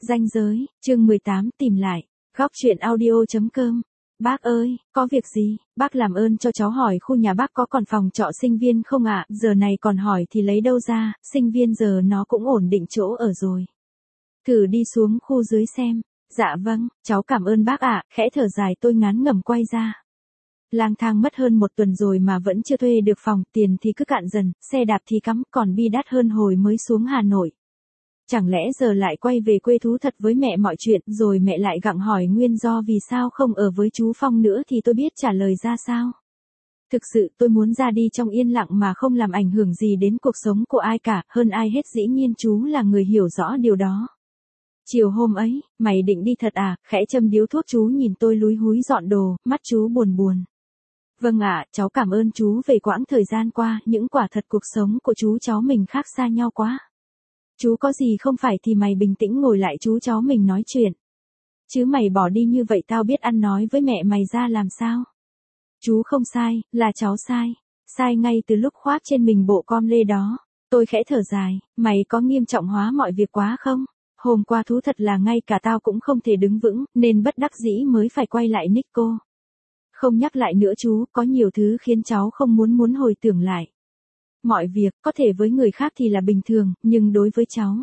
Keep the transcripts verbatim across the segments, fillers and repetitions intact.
Ranh giới, chương mười tám tìm lại, góc truyện audio.com. Bác ơi, có việc gì, bác làm ơn cho cháu hỏi khu nhà bác có còn phòng trọ sinh viên không ạ, giờ này còn hỏi thì lấy đâu ra, sinh viên giờ nó cũng ổn định chỗ ở rồi. Thử đi xuống khu dưới xem. Dạ vâng, cháu cảm ơn bác ạ, khẽ thở dài tôi ngán ngẩm quay ra. Lang thang mất hơn một tuần rồi mà vẫn chưa thuê được phòng, tiền thì cứ cạn dần, xe đạp thì cắm, còn bi đắt hơn hồi mới xuống Hà Nội. Chẳng lẽ giờ lại quay về quê thú thật với mẹ mọi chuyện, rồi mẹ lại gặng hỏi nguyên do vì sao không ở với chú Phong nữa thì tôi biết trả lời ra sao. Thực sự tôi muốn ra đi trong yên lặng mà không làm ảnh hưởng gì đến cuộc sống của ai cả, hơn ai hết dĩ nhiên chú là người hiểu rõ điều đó. Chiều hôm ấy, mày định đi thật à, khẽ châm điếu thuốc chú nhìn tôi lúi húi dọn đồ, mắt chú buồn buồn. Vâng ạ, cháu cảm ơn chú về quãng thời gian qua, những quả thật cuộc sống của chú cháu mình khác xa nhau quá. Chú có gì không phải thì mày bình tĩnh ngồi lại chú cháu mình nói chuyện. Chứ mày bỏ đi như vậy tao biết ăn nói với mẹ mày ra làm sao. Chú không sai, là cháu sai. Sai ngay từ lúc khoác trên mình bộ com lê đó. Tôi khẽ thở dài, mày có nghiêm trọng hóa mọi việc quá không? Hôm qua thú thật là ngay cả tao cũng không thể đứng vững, nên bất đắc dĩ mới phải quay lại Nico. Không nhắc lại nữa chú, có nhiều thứ khiến cháu không muốn muốn hồi tưởng lại. Mọi việc, có thể với người khác thì là bình thường, nhưng đối với cháu.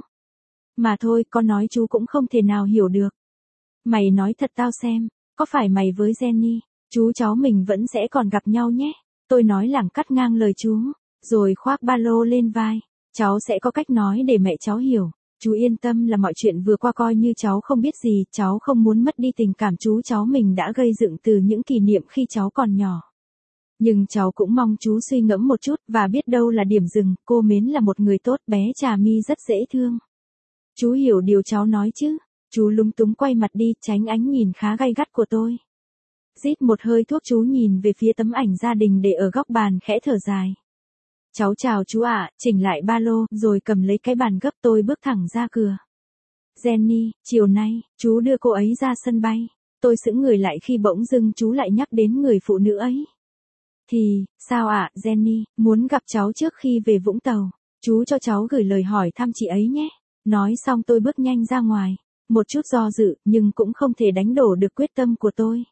Mà thôi, con nói chú cũng không thể nào hiểu được. Mày nói thật tao xem, có phải mày với Jenny, chú cháu mình vẫn sẽ còn gặp nhau nhé. Tôi nói lẳng cắt ngang lời chú, rồi khoác ba lô lên vai. Cháu sẽ có cách nói để mẹ cháu hiểu. Chú yên tâm là mọi chuyện vừa qua coi như cháu không biết gì, cháu không muốn mất đi tình cảm chú cháu mình đã gây dựng từ những kỷ niệm khi cháu còn nhỏ. Nhưng cháu cũng mong chú suy ngẫm một chút và biết đâu là điểm dừng, cô Mến là một người tốt, bé Trà My rất dễ thương. Chú hiểu điều cháu nói chứ? Chú lúng túng quay mặt đi, tránh ánh nhìn khá gay gắt của tôi. Rít một hơi thuốc chú nhìn về phía tấm ảnh gia đình để ở góc bàn khẽ thở dài. Cháu chào chú ạ, chỉnh lại ba lô, rồi cầm lấy cái bàn gấp tôi bước thẳng ra cửa. Jenny, chiều nay, chú đưa cô ấy ra sân bay. Tôi sững người lại khi bỗng dưng chú lại nhắc đến người phụ nữ ấy. Thì, sao ạ, Jenny, muốn gặp cháu trước khi về Vũng Tàu. Chú cho cháu gửi lời hỏi thăm chị ấy nhé. Nói xong tôi bước nhanh ra ngoài. Một chút do dự, nhưng cũng không thể đánh đổ được quyết tâm của tôi.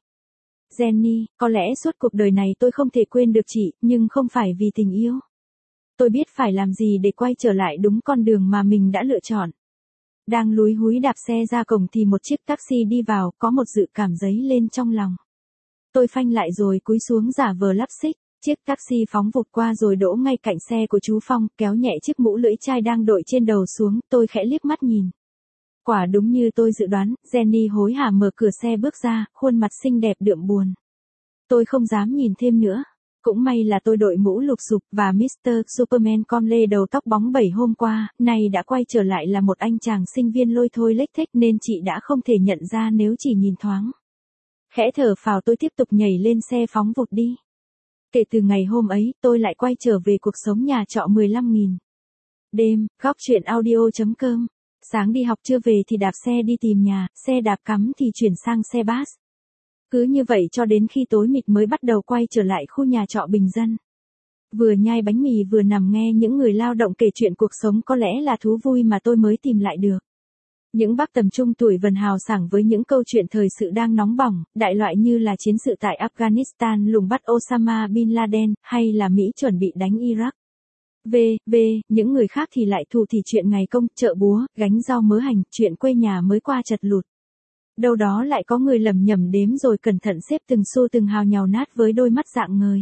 Jenny, có lẽ suốt cuộc đời này tôi không thể quên được chị, nhưng không phải vì tình yêu. Tôi biết phải làm gì để quay trở lại đúng con đường mà mình đã lựa chọn. Đang lúi húi đạp xe ra cổng thì một chiếc taxi đi vào, có một dự cảm dấy lên trong lòng. Tôi phanh lại rồi cúi xuống giả vờ lắp xích, chiếc taxi phóng vụt qua rồi đỗ ngay cạnh xe của chú Phong, kéo nhẹ chiếc mũ lưỡi chai đang đội trên đầu xuống, tôi khẽ liếc mắt nhìn. Quả đúng như tôi dự đoán, Jenny hối hả mở cửa xe bước ra, khuôn mặt xinh đẹp đượm buồn. Tôi không dám nhìn thêm nữa. Cũng may là tôi đội mũ lục xục và mít tơ Superman com lê đầu tóc bóng bẩy hôm qua, nay đã quay trở lại là một anh chàng sinh viên lôi thôi lếch thếch nên chị đã không thể nhận ra nếu chỉ nhìn thoáng. Khẽ thở phào tôi tiếp tục nhảy lên xe phóng vụt đi. Kể từ ngày hôm ấy, tôi lại quay trở về cuộc sống nhà trọ mười lăm nghìn. Đêm, góc truyện audio.com. Sáng đi học chưa về thì đạp xe đi tìm nhà, xe đạp cắm thì chuyển sang xe bus. Cứ như vậy cho đến khi tối mịt mới bắt đầu quay trở lại khu nhà trọ bình dân. Vừa nhai bánh mì vừa nằm nghe những người lao động kể chuyện cuộc sống có lẽ là thú vui mà tôi mới tìm lại được. Những bác tầm trung tuổi vần hào sảng với những câu chuyện thời sự đang nóng bỏng, đại loại như là chiến sự tại Afghanistan lùng bắt Osama Bin Laden, hay là Mỹ chuẩn bị đánh Iraq. V, V, những người khác thì lại thù thì chuyện ngày công, chợ búa, gánh rau mớ hành, chuyện quê nhà mới qua chật lụt. Đâu đó lại có người lầm nhầm đếm rồi cẩn thận xếp từng xu từng hào nhào nát với đôi mắt dạng ngời.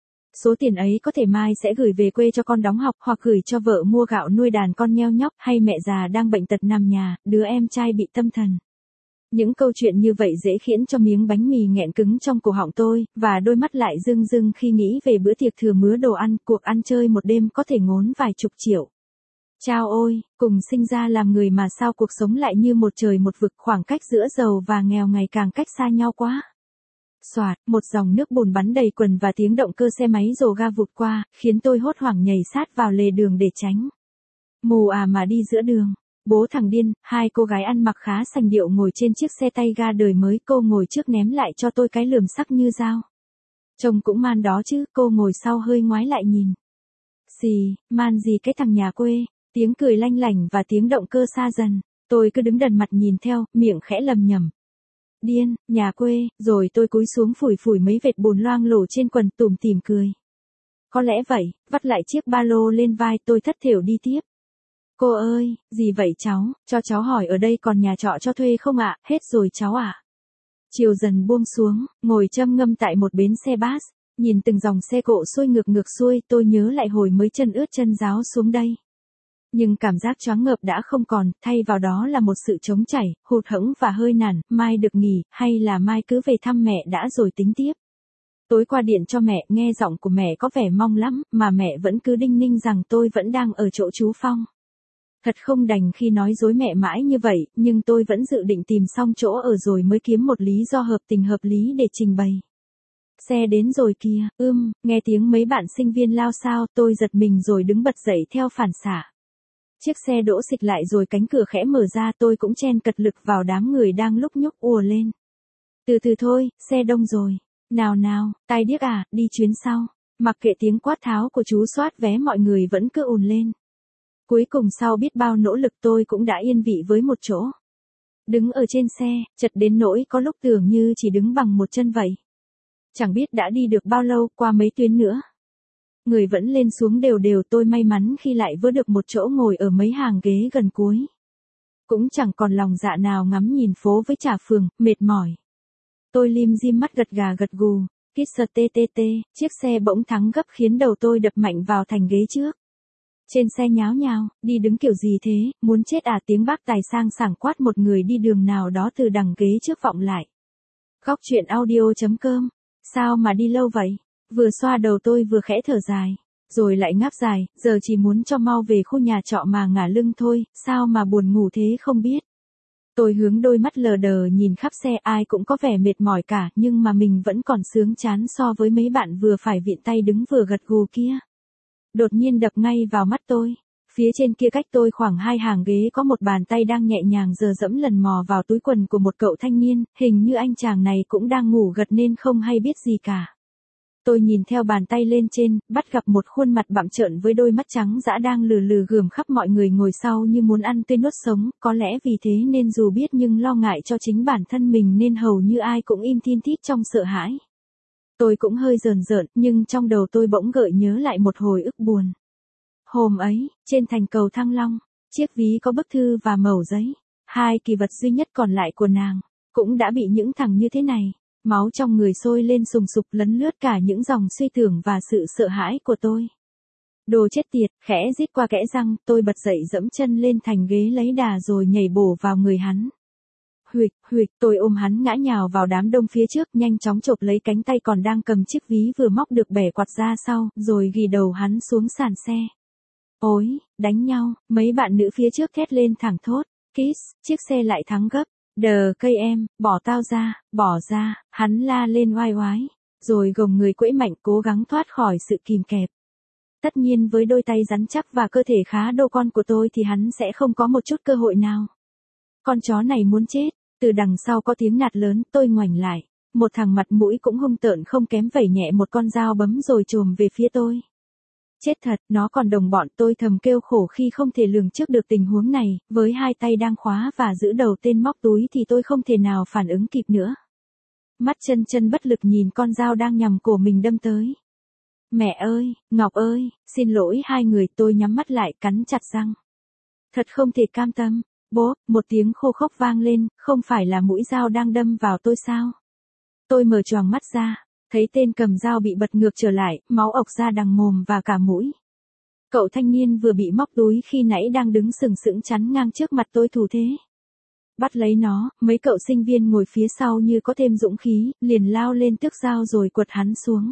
Số tiền ấy có thể mai sẽ gửi về quê cho con đóng học hoặc gửi cho vợ mua gạo nuôi đàn con nheo nhóc hay mẹ già đang bệnh tật nằm nhà, đứa em trai bị tâm thần. Những câu chuyện như vậy dễ khiến cho miếng bánh mì nghẹn cứng trong cổ họng tôi, và đôi mắt lại rưng rưng khi nghĩ về bữa tiệc thừa mứa đồ ăn, cuộc ăn chơi một đêm có thể ngốn vài chục triệu. Chao ôi, cùng sinh ra làm người mà sao cuộc sống lại như một trời một vực, khoảng cách giữa giàu và nghèo ngày càng cách xa nhau quá. Xoạt, một dòng nước bùn bắn đầy quần và tiếng động cơ xe máy rồ ga vụt qua, khiến tôi hốt hoảng nhảy sát vào lề đường để tránh. Mù à mà đi giữa đường. Bố thằng điên, hai cô gái ăn mặc khá sành điệu ngồi trên chiếc xe tay ga đời mới, cô ngồi trước ném lại cho tôi cái lườm sắc như dao. Trông cũng man đó chứ, cô ngồi sau hơi ngoái lại nhìn. Xì, man gì cái thằng nhà quê. Tiếng cười lanh lảnh và tiếng động cơ xa dần. Tôi cứ đứng đần mặt nhìn theo, miệng khẽ lầm nhầm. Điên, nhà quê, rồi tôi cúi xuống phủi phủi mấy vệt bùn loang lổ trên quần tủm tỉm cười. Có lẽ vậy, vắt lại chiếc ba lô lên vai tôi thất thểu đi tiếp. Cô ơi, gì vậy cháu, cho cháu hỏi ở đây còn nhà trọ cho thuê không ạ, hết rồi cháu ạ. Chiều dần buông xuống, ngồi châm ngâm tại một bến xe bus, nhìn từng dòng xe cộ xuôi ngược ngược xuôi tôi nhớ lại hồi mới chân ướt chân ráo xuống đây. Nhưng cảm giác choáng ngợp đã không còn, thay vào đó là một sự trống chảy, hụt hẫng và hơi nản, mai được nghỉ, hay là mai cứ về thăm mẹ đã rồi tính tiếp. Tối qua điện cho mẹ, nghe giọng của mẹ có vẻ mong lắm, mà mẹ vẫn cứ đinh ninh rằng tôi vẫn đang ở chỗ chú Phong. Thật không đành khi nói dối mẹ mãi như vậy, nhưng tôi vẫn dự định tìm xong chỗ ở rồi mới kiếm một lý do hợp tình hợp lý để trình bày. Xe đến rồi kìa, ưm, nghe tiếng mấy bạn sinh viên lao xao, tôi giật mình rồi đứng bật dậy theo phản xạ. Chiếc xe đỗ xịch lại rồi cánh cửa khẽ mở ra, tôi cũng chen cật lực vào đám người đang lúc nhúc ùa lên. Từ từ thôi, xe đông rồi. Nào nào, tai điếc à, đi chuyến sau. Mặc kệ tiếng quát tháo của chú soát vé mọi người vẫn cứ ùn lên. Cuối cùng sau biết bao nỗ lực tôi cũng đã yên vị với một chỗ. Đứng ở trên xe, chật đến nỗi có lúc tưởng như chỉ đứng bằng một chân vậy. Chẳng biết đã đi được bao lâu, qua mấy tuyến nữa. Người vẫn lên xuống đều đều, tôi may mắn khi lại vơ được một chỗ ngồi ở mấy hàng ghế gần cuối. Cũng chẳng còn lòng dạ nào ngắm nhìn phố với trà phường, mệt mỏi. Tôi lim dim mắt gật gà gật gù, kiss tê tê tê, chiếc xe bỗng thắng gấp khiến đầu tôi đập mạnh vào thành ghế trước. Trên xe nháo nhào, đi đứng kiểu gì thế, muốn chết à, tiếng bác tài sang sảng quát một người đi đường nào đó từ đằng ghế trước vọng lại. Góc truyện audio chấm com, sao mà đi lâu vậy? Vừa xoa đầu tôi vừa khẽ thở dài, rồi lại ngáp dài, giờ chỉ muốn cho mau về khu nhà trọ mà ngả lưng thôi, sao mà buồn ngủ thế không biết. Tôi hướng đôi mắt lờ đờ nhìn khắp xe, ai cũng có vẻ mệt mỏi cả, nhưng mà mình vẫn còn sướng chán so với mấy bạn vừa phải vịn tay đứng vừa gật gù kia. Đột nhiên đập ngay vào mắt tôi. Phía trên kia cách tôi khoảng hai hàng ghế có một bàn tay đang nhẹ nhàng dờ dẫm lần mò vào túi quần của một cậu thanh niên, hình như anh chàng này cũng đang ngủ gật nên không hay biết gì cả. Tôi nhìn theo bàn tay lên trên, bắt gặp một khuôn mặt bặm trợn với đôi mắt trắng dã đang lừ lừ gườm khắp mọi người ngồi sau như muốn ăn tươi nuốt sống, có lẽ vì thế nên dù biết nhưng lo ngại cho chính bản thân mình nên hầu như ai cũng im thin thít trong sợ hãi. Tôi cũng hơi rờn rợn, nhưng trong đầu tôi bỗng gợi nhớ lại một hồi ức buồn. Hôm ấy, trên thành cầu Thăng Long, chiếc ví có bức thư và mẩu giấy, hai kỳ vật duy nhất còn lại của nàng, cũng đã bị những thằng như thế này. Máu trong người sôi lên sùng sục lấn lướt cả những dòng suy tưởng và sự sợ hãi của tôi. Đồ chết tiệt, khẽ rít qua kẽ răng, tôi bật dậy dẫm chân lên thành ghế lấy đà rồi nhảy bổ vào người hắn. Huỵch, huỵch, tôi ôm hắn ngã nhào vào đám đông phía trước, nhanh chóng chộp lấy cánh tay còn đang cầm chiếc ví vừa móc được bẻ quạt ra sau, rồi ghì đầu hắn xuống sàn xe. Ôi, đánh nhau, mấy bạn nữ phía trước thét lên thẳng thốt. Kiss, chiếc xe lại thắng gấp. Đờ cây em, bỏ tao ra, bỏ ra, hắn la lên oai oái, rồi gồng người quẫy mạnh cố gắng thoát khỏi sự kìm kẹp. Tất nhiên với đôi tay rắn chắc và cơ thể khá đô con của tôi thì hắn sẽ không có một chút cơ hội nào. Con chó này muốn chết, từ đằng sau có tiếng nạt lớn, tôi ngoảnh lại, một thằng mặt mũi cũng hung tợn không kém vẩy nhẹ một con dao bấm rồi chồm về phía tôi. Chết thật, nó còn đồng bọn, tôi thầm kêu khổ khi không thể lường trước được tình huống này, với hai tay đang khóa và giữ đầu tên móc túi thì tôi không thể nào phản ứng kịp nữa. Mắt chân chân bất lực nhìn con dao đang nhằm cổ mình đâm tới. Mẹ ơi, Ngọc ơi, xin lỗi hai người, tôi nhắm mắt lại cắn chặt răng. Thật không thể cam tâm, bố, một tiếng khô khốc vang lên, không phải là mũi dao đang đâm vào tôi sao? Tôi mở choàng mắt ra. Thấy tên cầm dao bị bật ngược trở lại, máu ộc ra đằng mồm và cả mũi. Cậu thanh niên vừa bị móc túi khi nãy đang đứng sừng sững chắn ngang trước mặt tôi thủ thế. Bắt lấy nó, mấy cậu sinh viên ngồi phía sau như có thêm dũng khí, liền lao lên tước dao rồi quật hắn xuống.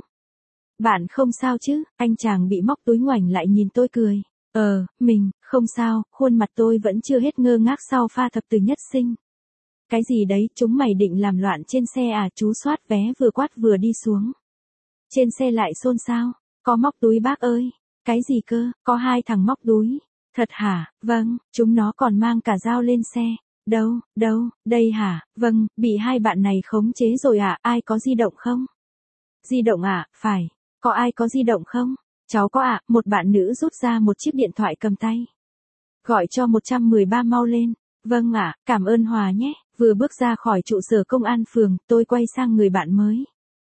Bạn không sao chứ, anh chàng bị móc túi ngoảnh lại nhìn tôi cười. Ờ, mình, không sao, khuôn mặt tôi vẫn chưa hết ngơ ngác sau pha thập từ nhất sinh. Cái gì đấy, chúng mày định làm loạn trên xe à? Chú soát vé vừa quát vừa đi xuống. Trên xe lại xôn xao, có móc túi bác ơi. Cái gì cơ, có hai thằng móc túi. Thật hả? Vâng, chúng nó còn mang cả dao lên xe. Đâu, đâu, đây hả? Vâng, bị hai bạn này khống chế rồi à? Ai có di động không? Di động à? Phải, có ai có di động không? Cháu có ạ. Một bạn nữ rút ra một chiếc điện thoại cầm tay. Gọi cho một một ba mau lên. Vâng ạ, cảm ơn Hòa nhé. Vừa bước ra khỏi trụ sở công an phường, tôi quay sang người bạn mới.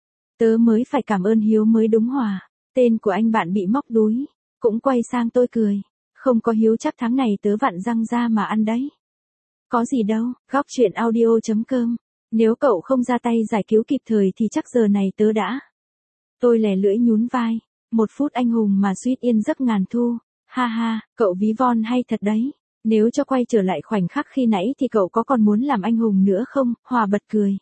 Tớ mới phải cảm ơn Hiếu mới đúng Hòa. Tên của anh bạn bị móc túi. Cũng quay sang tôi cười. Không có Hiếu chắc tháng này tớ vặn răng ra mà ăn đấy. Có gì đâu, góc chuyện audio chấm com. Nếu cậu không ra tay giải cứu kịp thời thì chắc giờ này tớ đã. Tôi lè lưỡi nhún vai. Một phút anh hùng mà suýt yên giấc ngàn thu. Ha ha, cậu ví von hay thật đấy. Nếu cho quay trở lại khoảnh khắc khi nãy thì cậu có còn muốn làm anh hùng nữa không? Hòa bật cười.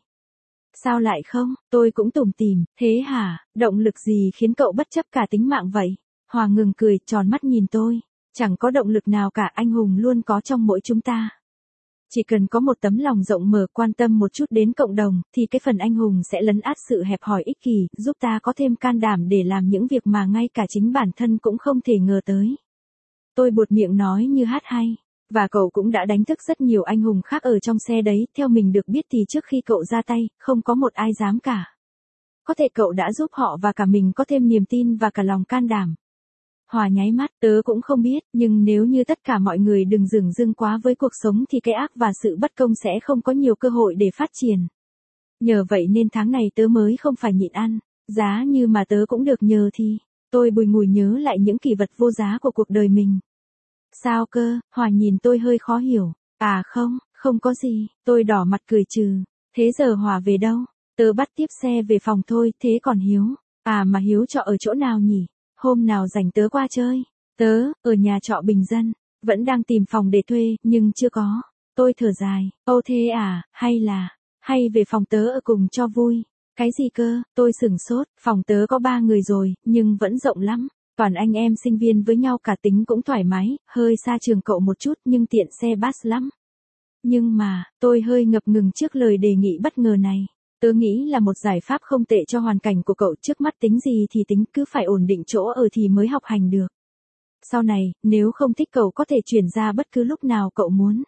Sao lại không? Tôi cũng tủm tỉm. Thế hả? Động lực gì khiến cậu bất chấp cả tính mạng vậy? Hòa ngừng cười, tròn mắt nhìn tôi. Chẳng có động lực nào cả, anh hùng luôn có trong mỗi chúng ta. Chỉ cần có một tấm lòng rộng mở, quan tâm một chút đến cộng đồng, thì cái phần anh hùng sẽ lấn át sự hẹp hòi ích kỷ, giúp ta có thêm can đảm để làm những việc mà ngay cả chính bản thân cũng không thể ngờ tới. Tôi buột miệng nói như hát hay. Và cậu cũng đã đánh thức rất nhiều anh hùng khác ở trong xe đấy, theo mình được biết thì trước khi cậu ra tay, không có một ai dám cả. Có thể cậu đã giúp họ và cả mình có thêm niềm tin và cả lòng can đảm. Hòa nháy mắt, tớ cũng không biết, nhưng nếu như tất cả mọi người đừng dửng dưng quá với cuộc sống thì cái ác và sự bất công sẽ không có nhiều cơ hội để phát triển. Nhờ vậy nên tháng này tớ mới không phải nhịn ăn, giá như mà tớ cũng được nhờ thì, tôi bùi ngùi nhớ lại những kỷ vật vô giá của cuộc đời mình. Sao cơ? Hòa nhìn tôi hơi khó hiểu. À không, không có gì, tôi đỏ mặt cười trừ. Thế giờ Hòa về đâu? Tớ bắt tiếp xe về phòng thôi, thế còn Hiếu? À mà Hiếu trọ ở chỗ nào nhỉ? Hôm nào rảnh tớ qua chơi. Tớ, ở nhà trọ bình dân, vẫn đang tìm phòng để thuê, nhưng chưa có. Tôi thở dài, ô thế à, hay là, hay về phòng tớ ở cùng cho vui. Cái gì cơ? Tôi sửng sốt, phòng tớ có ba người rồi, nhưng vẫn rộng lắm. Toàn anh em sinh viên với nhau, cả tính cũng thoải mái, hơi xa trường cậu một chút nhưng tiện xe bus lắm. Nhưng mà, tôi hơi ngập ngừng trước lời đề nghị bất ngờ này. Tớ nghĩ là một giải pháp không tệ cho hoàn cảnh của cậu, trước mắt tính gì thì tính, cứ phải ổn định chỗ ở thì mới học hành được. Sau này, nếu không thích cậu có thể chuyển ra bất cứ lúc nào cậu muốn.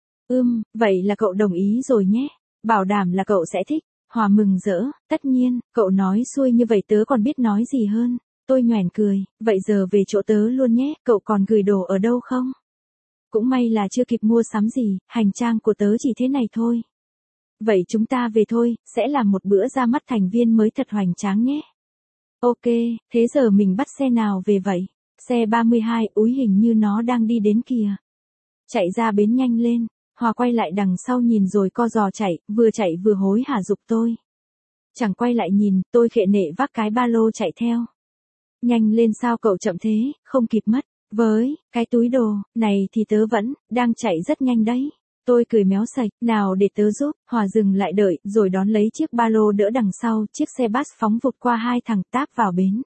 Ừm, vậy là cậu đồng ý rồi nhé. Bảo đảm là cậu sẽ thích. Hòa mừng rỡ, tất nhiên, cậu nói xuôi như vậy tớ còn biết nói gì hơn. Tôi nhoẻn cười, vậy giờ về chỗ tớ luôn nhé, cậu còn gửi đồ ở đâu không? Cũng may là chưa kịp mua sắm gì, hành trang của tớ chỉ thế này thôi. Vậy chúng ta về thôi, sẽ làm một bữa ra mắt thành viên mới thật hoành tráng nhé. Ok, thế giờ mình bắt xe nào về vậy? Xe ba mươi hai, úi hình như nó đang đi đến kìa. Chạy ra bến nhanh lên. Hòa quay lại đằng sau nhìn rồi co giò chạy, vừa chạy vừa hối hả giục tôi. Chẳng quay lại nhìn, tôi khệ nệ vác cái ba lô chạy theo. Nhanh lên sao cậu chậm thế, không kịp mất. Với, cái túi đồ, này thì tớ vẫn, đang chạy rất nhanh đấy. Tôi cười méo sạch, nào để tớ giúp. Hòa dừng lại đợi, rồi đón lấy chiếc ba lô đỡ đằng sau, chiếc xe bus phóng vụt qua hai thằng táp vào bến.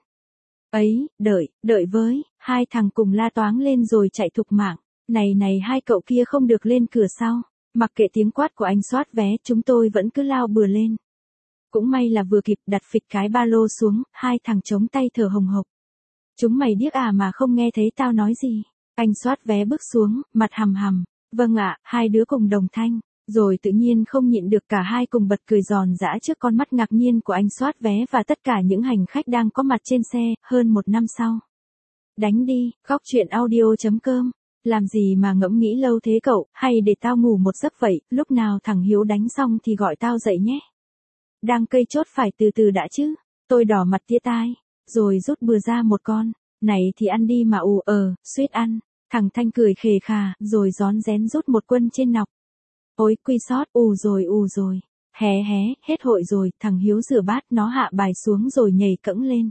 Ấy, đợi, đợi với, hai thằng cùng la toáng lên rồi chạy thục mạng. Này này hai cậu kia không được lên cửa sau. Mặc kệ tiếng quát của anh soát vé, chúng tôi vẫn cứ lao bừa lên. Cũng may là vừa kịp đặt phịch cái ba lô xuống, hai thằng chống tay thở hồng hộc. Chúng mày điếc à mà không nghe thấy tao nói gì. Anh soát vé bước xuống, mặt hầm hầm. Vâng ạ, hai đứa cùng đồng thanh. Rồi tự nhiên không nhịn được, cả hai cùng bật cười giòn giã trước con mắt ngạc nhiên của anh soát vé và tất cả những hành khách đang có mặt trên xe. Hơn một năm sau. Đánh đi, góc chuyện audio chấm com. Làm gì mà ngẫm nghĩ lâu thế cậu, hay để tao ngủ một giấc vậy, lúc nào thằng Hiếu đánh xong thì gọi tao dậy nhé. Đang cây chốt phải từ từ đã chứ. Tôi đỏ mặt tía tai, rồi rút bừa ra một con. Này thì ăn đi mà ù ờ, suýt ăn. Thằng Thanh cười khề khà, rồi rón rén rút một quân trên nọc. Ôi quy sót, ù rồi ù rồi. Hé hé, hết hội rồi, thằng Hiếu rửa bát, nó hạ bài xuống rồi nhảy cẫng lên.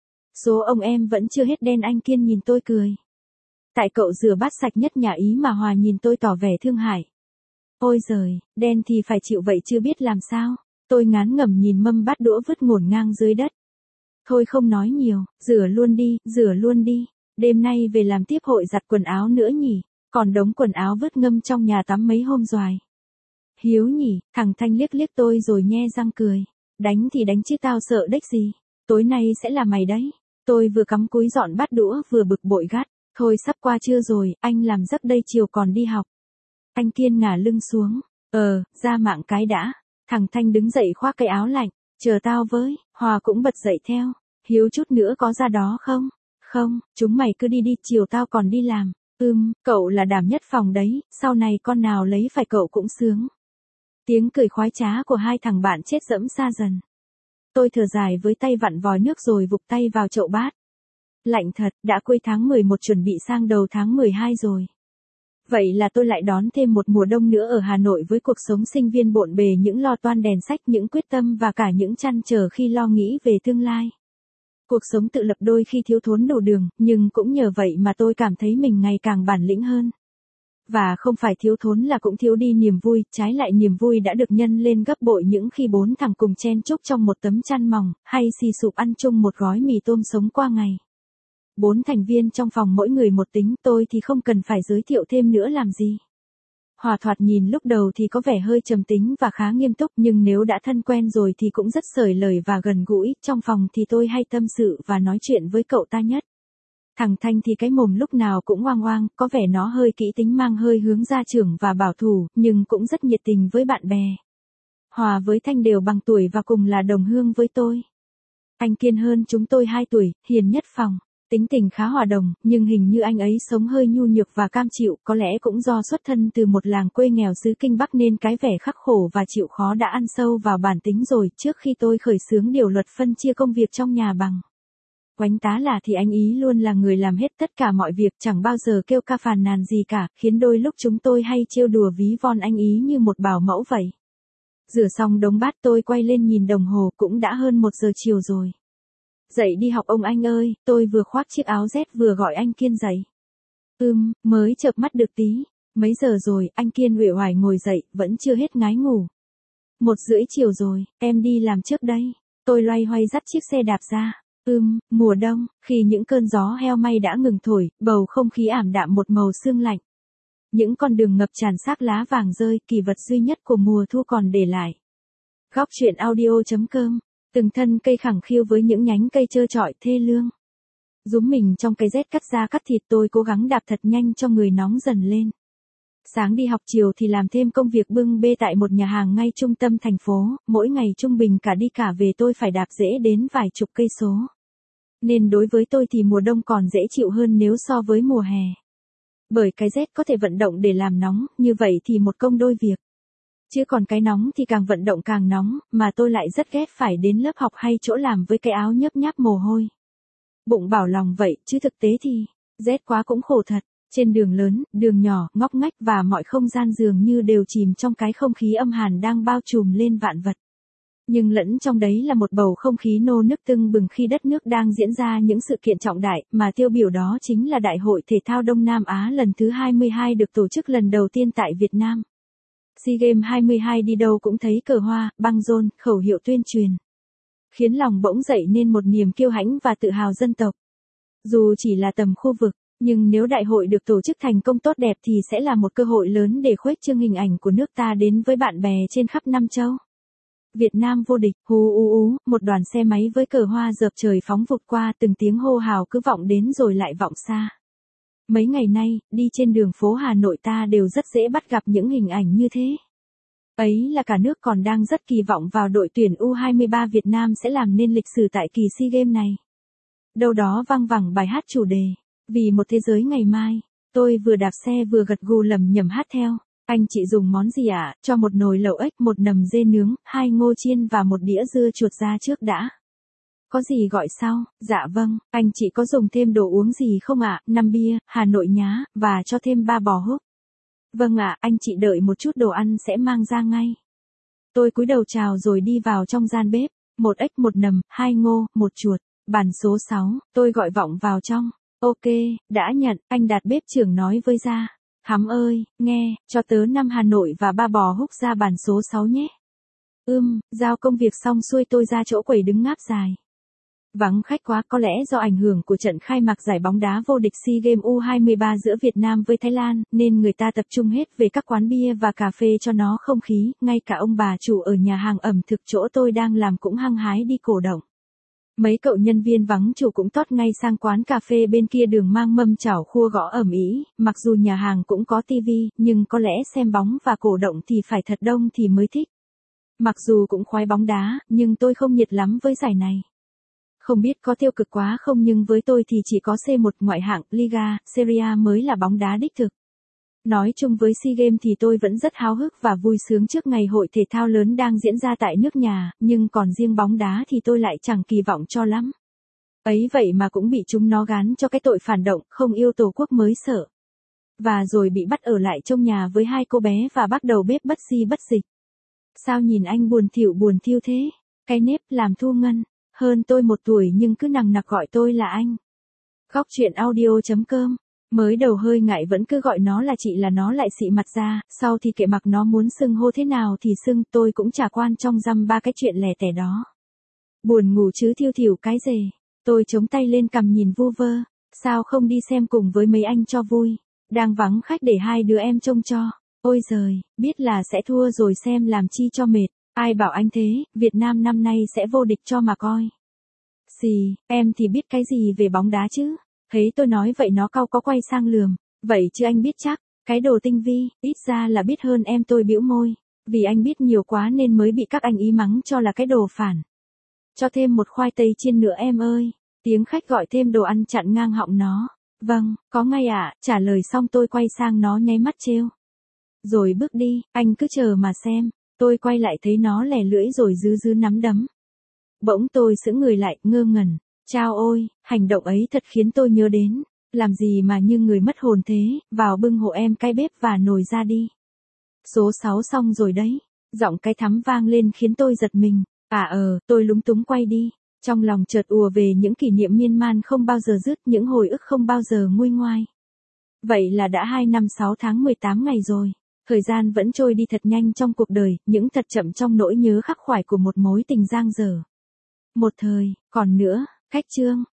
Số ông em vẫn chưa hết đen, anh Kiên nhìn tôi cười. Tại cậu rửa bát sạch nhất nhà Ý mà. Hòa nhìn tôi tỏ vẻ thương hại. Ôi giời, đen thì phải chịu vậy chứ biết làm sao. Tôi ngán ngẩm nhìn mâm bát đũa vứt ngổn ngang dưới đất. Thôi không nói nhiều, rửa luôn đi, rửa luôn đi. Đêm nay về làm tiếp hội giặt quần áo nữa nhỉ. Còn đống quần áo vứt ngâm trong nhà tắm mấy hôm rồi. Hiếu nhỉ, thằng Thanh liếc liếc tôi rồi nhe răng cười. Đánh thì đánh chứ tao sợ đếch gì. Tối nay sẽ là mày đấy. Tôi vừa cắm cúi dọn bát đũa vừa bực bội gắt. Thôi sắp qua trưa rồi, anh làm giấc đây, chiều còn đi học. Anh Kiên ngả lưng xuống. Ờ, ra mạng cái đã. Thằng Thanh đứng dậy khoác cái áo lạnh. Chờ tao với. Hòa cũng bật dậy theo. Hiếu chút nữa có ra đó không? Không, chúng mày cứ đi đi, chiều tao còn đi làm. Ừm, cậu là đảm nhất phòng đấy, sau này con nào lấy phải cậu cũng sướng. Tiếng cười khoái trá của hai thằng bạn chết dẫm xa dần. Tôi thở dài với tay vặn vòi nước rồi vụt tay vào chậu bát. Lạnh thật, đã cuối tháng mười một chuẩn bị sang đầu tháng mười hai rồi. Vậy là tôi lại đón thêm một mùa đông nữa ở Hà Nội với cuộc sống sinh viên bộn bề, những lo toan đèn sách, những quyết tâm và cả những trăn trở khi lo nghĩ về tương lai. Cuộc sống tự lập đôi khi thiếu thốn đủ đường, nhưng cũng nhờ vậy mà tôi cảm thấy mình ngày càng bản lĩnh hơn. Và không phải thiếu thốn là cũng thiếu đi niềm vui, trái lại niềm vui đã được nhân lên gấp bội những khi bốn thằng cùng chen chúc trong một tấm chăn mỏng, hay xì sụp ăn chung một gói mì tôm sống qua ngày. Bốn thành viên trong phòng mỗi người một tính, tôi thì không cần phải giới thiệu thêm nữa làm gì. Hòa thoạt nhìn lúc đầu thì có vẻ hơi trầm tính và khá nghiêm túc, nhưng nếu đã thân quen rồi thì cũng rất xởi lời và gần gũi. Trong phòng thì tôi hay tâm sự và nói chuyện với cậu ta nhất. Thằng Thanh thì cái mồm lúc nào cũng oang oang, có vẻ nó hơi kỹ tính, mang hơi hướng gia trưởng và bảo thủ, nhưng cũng rất nhiệt tình với bạn bè. Hòa với Thanh đều bằng tuổi và cùng là đồng hương với tôi. Anh Kiên hơn chúng tôi hai tuổi, hiền nhất phòng. Tính tình khá hòa đồng, nhưng hình như anh ấy sống hơi nhu nhược và cam chịu, có lẽ cũng do xuất thân từ một làng quê nghèo xứ Kinh Bắc nên cái vẻ khắc khổ và chịu khó đã ăn sâu vào bản tính rồi. Trước khi tôi khởi xướng điều luật phân chia công việc trong nhà bằng oánh tá là thì anh ý luôn là người làm hết tất cả mọi việc, chẳng bao giờ kêu ca phàn nàn gì cả, khiến đôi lúc chúng tôi hay trêu đùa ví von anh ý như một bảo mẫu vậy. Rửa xong đống bát tôi quay lên nhìn đồng hồ, cũng đã hơn một giờ chiều rồi. Dậy đi học ông anh ơi, tôi vừa khoác chiếc áo Z vừa gọi anh Kiên dậy. Ừm, mới chợp mắt được tí. Mấy giờ rồi, anh Kiên uể oải ngồi dậy, vẫn chưa hết ngái ngủ. Một rưỡi chiều rồi, em đi làm trước đây. Tôi loay hoay dắt chiếc xe đạp ra. Ừm, mùa đông, khi những cơn gió heo may đã ngừng thổi, bầu không khí ảm đạm một màu sương lạnh. Những con đường ngập tràn xác lá vàng rơi, kỳ vật duy nhất của mùa thu còn để lại. Góc truyện audio chấm com. Từng thân cây khẳng khiu với những nhánh cây trơ trọi thê lương. Rúm mình trong cái rét cắt da cắt thịt, tôi cố gắng đạp thật nhanh cho người nóng dần lên. Sáng đi học, chiều thì làm thêm công việc bưng bê tại một nhà hàng ngay trung tâm thành phố, mỗi ngày trung bình cả đi cả về tôi phải đạp dễ đến vài chục cây số. Nên đối với tôi thì mùa đông còn dễ chịu hơn nếu so với mùa hè. Bởi cái rét có thể vận động để làm nóng, như vậy thì một công đôi việc. Chứ còn cái nóng thì càng vận động càng nóng, mà tôi lại rất ghét phải đến lớp học hay chỗ làm với cái áo nhấp nháp mồ hôi. Bụng bảo lòng vậy, chứ thực tế thì, rét quá cũng khổ thật. Trên đường lớn, đường nhỏ, ngóc ngách và mọi không gian dường như đều chìm trong cái không khí âm hàn đang bao trùm lên vạn vật. Nhưng lẫn trong đấy là một bầu không khí nô nức tưng bừng khi đất nước đang diễn ra những sự kiện trọng đại, mà tiêu biểu đó chính là Đại hội Thể thao Đông Nam Á lần thứ hai mươi hai được tổ chức lần đầu tiên tại Việt Nam. SEA Games hai mươi hai đi đâu cũng thấy cờ hoa, băng rôn, khẩu hiệu tuyên truyền. Khiến lòng bỗng dậy nên một niềm kiêu hãnh và tự hào dân tộc. Dù chỉ là tầm khu vực, nhưng nếu đại hội được tổ chức thành công tốt đẹp thì sẽ là một cơ hội lớn để khuếch trương hình ảnh của nước ta đến với bạn bè trên khắp năm châu. Việt Nam vô địch, hú ú ú, một đoàn xe máy với cờ hoa dợp trời phóng vụt qua, từng tiếng hô hào cứ vọng đến rồi lại vọng xa. Mấy ngày nay, đi trên đường phố Hà Nội ta đều rất dễ bắt gặp những hình ảnh như thế. Ấy là cả nước còn đang rất kỳ vọng vào đội tuyển U hai mươi ba Việt Nam sẽ làm nên lịch sử tại kỳ SEA Games này. Đâu đó vang vẳng bài hát chủ đề, Vì một thế giới ngày mai. Tôi vừa đạp xe vừa gật gù lẩm nhẩm hát theo. Anh chị dùng món gì ạ? À? Cho một nồi lẩu ếch, một nầm dê nướng, hai ngô chiên và một đĩa dưa chuột ra trước đã. Có gì gọi sau? Dạ vâng. Anh chị có dùng thêm đồ uống gì không ạ? À? năm bia, Hà Nội nhá, và cho thêm ba bò húc. Vâng ạ, à, anh chị đợi một chút, đồ ăn sẽ mang ra ngay. Tôi cúi đầu chào rồi đi vào trong gian bếp. Một ếch, một nầm, hai ngô, một chuột. Bàn số sáu, tôi gọi vọng vào trong. Ok, đã nhận, anh Đạt bếp trưởng nói với Gia. Hắm ơi, nghe, cho tớ năm Hà Nội và ba bò húc ra bàn số sáu nhé. Ưm, giao công việc xong xuôi tôi ra chỗ quầy đứng ngáp dài. Vắng khách quá, có lẽ do ảnh hưởng của trận khai mạc giải bóng đá vô địch SEA Games U hai mươi ba giữa Việt Nam với Thái Lan, nên người ta tập trung hết về các quán bia và cà phê cho nó không khí, ngay cả ông bà chủ ở nhà hàng ẩm thực chỗ tôi đang làm cũng hăng hái đi cổ động. Mấy cậu nhân viên vắng chủ cũng tót ngay sang quán cà phê bên kia đường mang mâm chảo khua gõ ầm ĩ, mặc dù nhà hàng cũng có tivi, nhưng có lẽ xem bóng và cổ động thì phải thật đông thì mới thích. Mặc dù cũng khoái bóng đá, nhưng tôi không nhiệt lắm với giải này. Không biết có tiêu cực quá không nhưng với tôi thì chỉ có xê một ngoại hạng, Liga, Serie A mới là bóng đá đích thực. Nói chung với SEA Games thì tôi vẫn rất háo hức và vui sướng trước ngày hội thể thao lớn đang diễn ra tại nước nhà, nhưng còn riêng bóng đá thì tôi lại chẳng kỳ vọng cho lắm. Ấy vậy mà cũng bị chúng nó gán cho cái tội phản động, không yêu tổ quốc mới sợ. Và rồi bị bắt ở lại trong nhà với hai cô bé và bắt đầu bếp bất di bất dịch. Sao nhìn anh buồn thỉu buồn thiu thế? Cái nếp làm Thu Ngân, hơn tôi một tuổi nhưng cứ nằng nặc gọi tôi là anh. Góc truyện audio chấm com. Mới đầu hơi ngại vẫn cứ gọi nó là chị là nó lại xị mặt ra, sau thì kệ mặc nó muốn xưng hô thế nào thì xưng, tôi cũng chả quan trong dăm ba cái chuyện lẻ tẻ đó. Buồn ngủ chứ thiêu thiểu cái rề, tôi chống tay lên cằm nhìn vu vơ, sao không đi xem cùng với mấy anh cho vui, đang vắng khách để hai đứa em trông cho, ôi giời, biết là sẽ thua rồi xem làm chi cho mệt, ai bảo anh thế, Việt Nam năm nay sẽ vô địch cho mà coi. Xì, em thì biết cái gì về bóng đá chứ. Thấy tôi nói vậy nó cau có quay sang lườm, vậy chứ anh biết chắc, cái đồ tinh vi, ít ra là biết hơn em. Tôi bĩu môi, vì anh biết nhiều quá nên mới bị các anh ý mắng cho là cái đồ phản. Cho thêm một khoai tây chiên nữa em ơi, tiếng khách gọi thêm đồ ăn chặn ngang họng nó, vâng, có ngay ạ, à, trả lời xong tôi quay sang nó nháy mắt trêu. Rồi bước đi, anh cứ chờ mà xem, tôi quay lại thấy nó lè lưỡi rồi dứ dứ nắm đấm. Bỗng tôi sững người lại, ngơ ngẩn. Chao ôi, hành động ấy thật khiến tôi nhớ đến, làm gì mà như người mất hồn thế, vào bưng hộ em cái bếp và nồi ra đi. Số sáu xong rồi đấy, giọng cái thắm vang lên khiến tôi giật mình, à ờ, tôi lúng túng quay đi, trong lòng chợt ùa về những kỷ niệm miên man không bao giờ dứt, những hồi ức không bao giờ nguôi ngoai. Vậy là đã hai năm sáu tháng mười tám ngày rồi, thời gian vẫn trôi đi thật nhanh trong cuộc đời, những thật chậm trong nỗi nhớ khắc khoải của một mối tình giang dở. Một thời, còn nữa. Khách chương